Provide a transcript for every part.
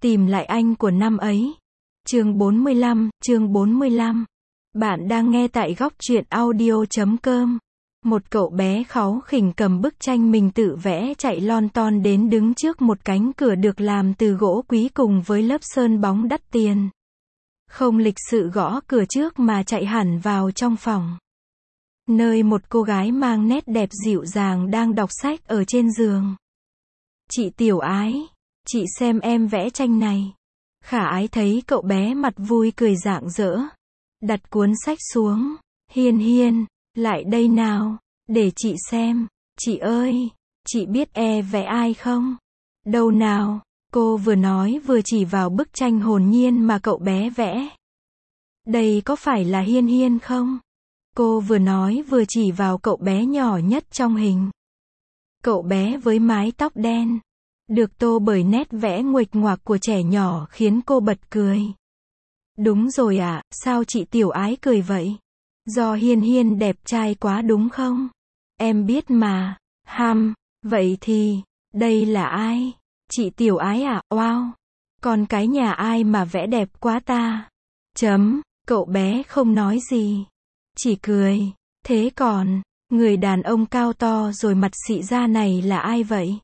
Tìm lại anh của năm ấy. Chương 45. Bạn đang nghe tại góc truyện audio.com. Một cậu bé kháu khỉnh cầm bức tranh mình tự vẽ chạy lon ton đến đứng trước một cánh cửa được làm từ gỗ quý cùng với lớp sơn bóng đắt tiền. Không lịch sự gõ cửa trước mà chạy hẳn vào trong phòng, nơi một cô gái mang nét đẹp dịu dàng đang đọc sách ở trên giường. Chị Tiểu Ái, chị xem em vẽ tranh này. Khả Ái thấy cậu bé mặt vui cười rạng rỡ, đặt cuốn sách xuống. Hiên, lại đây nào, để chị xem. Chị ơi, chị biết vẽ ai không? Đâu nào? Cô vừa nói vừa chỉ vào bức tranh hồn nhiên mà cậu bé vẽ. Đây có phải là Hiên không? Cô vừa nói vừa chỉ vào cậu bé nhỏ nhất trong hình. Cậu bé với mái tóc đen, được tô bởi nét vẽ nguệch ngoạc của trẻ nhỏ khiến cô bật cười. Đúng rồi ạ, sao chị Tiểu Ái cười vậy? Do Hiên đẹp trai quá đúng không? Em biết mà. Vậy thì, đây là ai? Chị Tiểu Ái à? Wow, con cái nhà ai mà vẽ đẹp quá ta? Cậu bé không nói gì, chỉ cười. Thế còn, người đàn ông cao to rồi mặt xị ra này là ai vậy?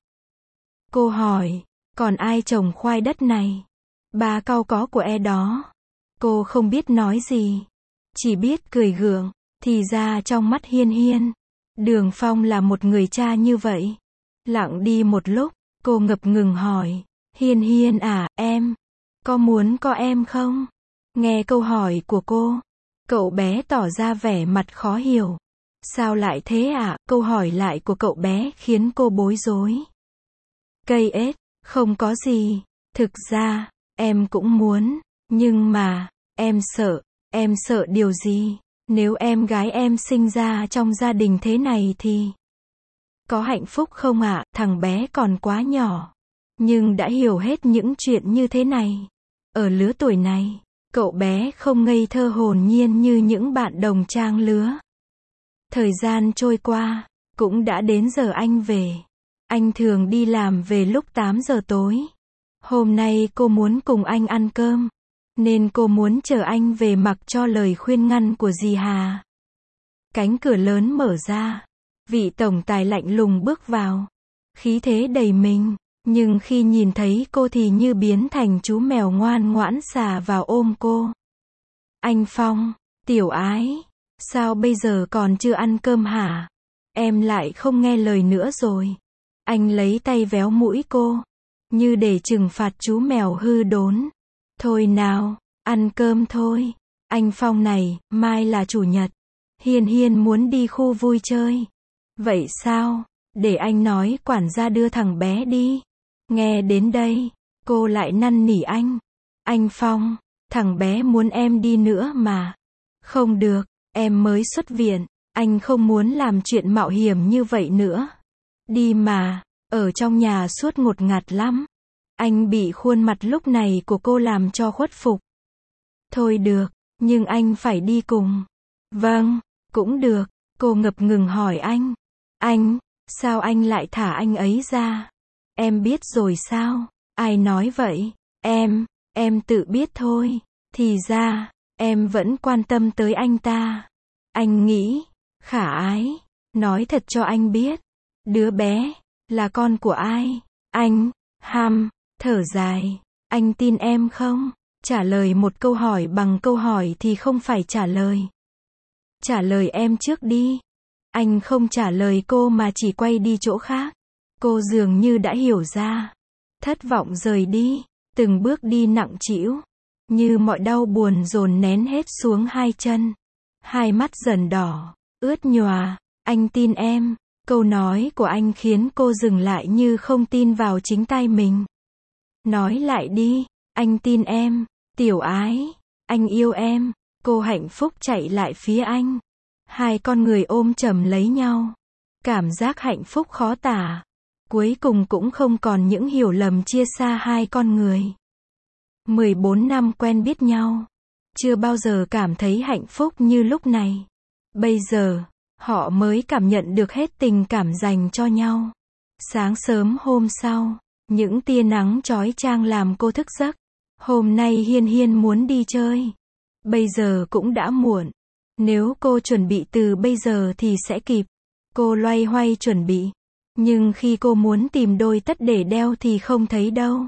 Cô hỏi, còn ai trồng khoai đất này? Ba cau có của đó. Cô không biết nói gì, chỉ biết cười gượng. Thì ra trong mắt Hiên, Đường Phong là một người cha như vậy. Lặng đi một lúc, cô ngập ngừng hỏi, Hiên à, em có muốn có em không? Nghe câu hỏi của cô, cậu bé tỏ ra vẻ mặt khó hiểu. Sao lại thế ạ? Câu hỏi lại của cậu bé khiến cô bối rối. Cây ếch, không có gì. Thực ra, em cũng muốn, nhưng mà, em sợ điều gì? Nếu em gái em sinh ra trong gia đình thế này thì có hạnh phúc không ạ? Thằng bé còn quá nhỏ, nhưng đã hiểu hết những chuyện như thế này. Ở lứa tuổi này, cậu bé không ngây thơ hồn nhiên như những bạn đồng trang lứa. Thời gian trôi qua, cũng đã đến giờ anh về. Anh thường đi làm về lúc 8 giờ tối. Hôm nay cô muốn cùng anh ăn cơm, nên cô muốn chờ anh về mặc cho lời khuyên ngăn của dì Hà. Cánh cửa lớn mở ra, vị tổng tài lạnh lùng bước vào, khí thế đầy mình, nhưng khi nhìn thấy cô thì như biến thành chú mèo ngoan ngoãn xà vào ôm cô. Anh Phong, Tiểu Ái, sao bây giờ còn chưa ăn cơm hả? Em lại không nghe lời nữa rồi. Anh lấy tay véo mũi cô, như để trừng phạt chú mèo hư đốn. Thôi nào, ăn cơm thôi. Anh Phong này, mai là chủ nhật. Hiên muốn đi khu vui chơi. Vậy sao? Để anh nói quản gia đưa thằng bé đi. Nghe đến đây, cô lại năn nỉ anh. Anh Phong, thằng bé muốn em đi nữa mà. Không được, em mới xuất viện. Anh không muốn làm chuyện mạo hiểm như vậy nữa. Đi mà, ở trong nhà suốt ngột ngạt lắm. Anh bị khuôn mặt lúc này của cô làm cho khuất phục. Thôi được, nhưng anh phải đi cùng. Vâng, cũng được. Cô ngập ngừng hỏi anh. Anh, sao anh lại thả anh ấy ra? Em biết rồi sao? Ai nói vậy? Em tự biết thôi. Thì ra, em vẫn quan tâm tới anh ta. Anh nghĩ, Khả Ái, nói thật cho anh biết. Đứa bé, là con của ai? Anh, thở dài. Anh tin em không? Trả lời một câu hỏi bằng câu hỏi thì không phải trả lời. Trả lời em trước đi. Anh không trả lời cô mà chỉ quay đi chỗ khác. Cô dường như đã hiểu ra. Thất vọng rời đi, từng bước đi nặng trĩu, như mọi đau buồn dồn nén hết xuống hai chân. Hai mắt dần đỏ, ướt nhòa. Anh tin em. Câu nói của anh khiến cô dừng lại như không tin vào chính tai mình. Nói lại đi, anh tin em, Tiểu Ái, anh yêu em. Cô hạnh phúc chạy lại phía anh. Hai con người ôm chầm lấy nhau. Cảm giác hạnh phúc khó tả. Cuối cùng cũng không còn những hiểu lầm chia xa hai con người. 14 năm quen biết nhau, chưa bao giờ cảm thấy hạnh phúc như lúc này. Bây giờ, họ mới cảm nhận được hết tình cảm dành cho nhau. Sáng sớm hôm sau, Những tia nắng chói chang làm cô thức giấc. Hôm nay Hiên Hiên muốn đi chơi. Bây giờ cũng đã muộn. Nếu cô chuẩn bị từ bây giờ thì sẽ kịp. Cô loay hoay chuẩn bị. Nhưng khi cô muốn tìm đôi tất để đeo thì không thấy đâu.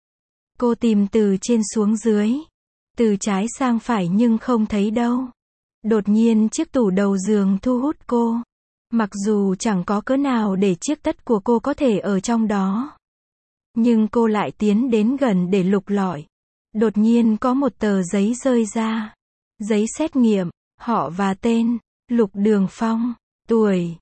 Cô tìm từ trên xuống dưới. Từ trái sang phải nhưng không thấy đâu. Đột nhiên chiếc tủ đầu giường thu hút cô. Mặc dù chẳng có cớ nào để chiếc tất của cô có thể ở trong đó. Nhưng cô lại tiến đến gần để lục lọi. Đột nhiên có một tờ giấy rơi ra. Giấy xét nghiệm, họ và tên, Lục Đường Phong, tuổi,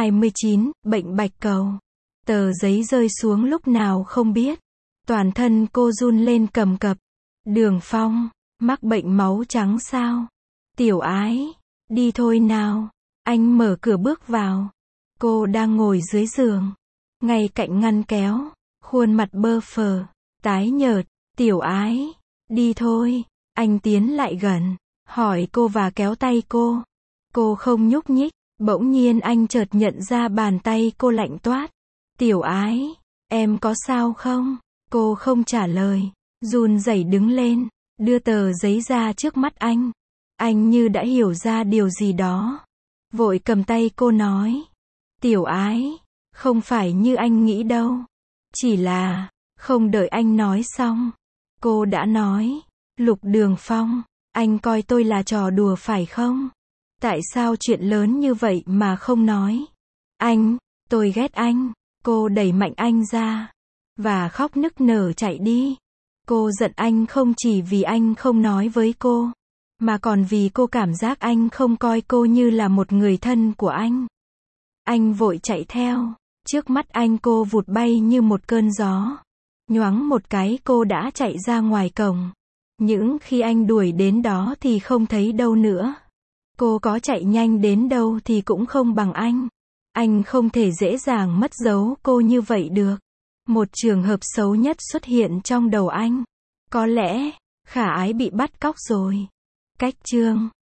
29, bệnh bạch cầu. Tờ giấy rơi xuống lúc nào không biết. Toàn thân cô run lên cầm cập. Đường Phong, mắc bệnh máu trắng sao? Tiểu Ái, đi thôi nào. Anh mở cửa bước vào. Cô đang ngồi dưới giường. Ngay cạnh ngăn kéo. Khuôn mặt bơ phờ, tái nhợt. Tiểu Ái, đi thôi. Anh tiến lại gần. Hỏi cô và kéo tay cô. Cô không nhúc nhích. Bỗng nhiên anh chợt nhận ra bàn tay cô lạnh toát. Tiểu Ái, em có sao không? Cô không trả lời. Run rẩy đứng lên. Đưa tờ giấy ra trước mắt anh. Anh như đã hiểu ra điều gì đó. Vội cầm tay cô nói. Tiểu Ái, không phải như anh nghĩ đâu. Chỉ là, không đợi anh nói xong. Cô đã nói. Lục Đường Phong, anh coi tôi là trò đùa phải không? Tại sao chuyện lớn như vậy mà không nói? Anh, tôi ghét anh. Cô đẩy mạnh anh ra. Và khóc nức nở chạy đi. Cô giận anh không chỉ vì anh không nói với cô. Mà còn vì cô cảm giác anh không coi cô như là một người thân của anh. Anh vội chạy theo. Trước mắt anh cô vụt bay như một cơn gió. Nhoáng một cái cô đã chạy ra ngoài cổng. Những khi anh đuổi đến đó thì không thấy đâu nữa. Cô có chạy nhanh đến đâu thì cũng không bằng anh. Anh không thể dễ dàng mất dấu cô như vậy được. Một trường hợp xấu nhất xuất hiện trong đầu anh. Có lẽ, Khả Ái bị bắt cóc rồi. Cách chương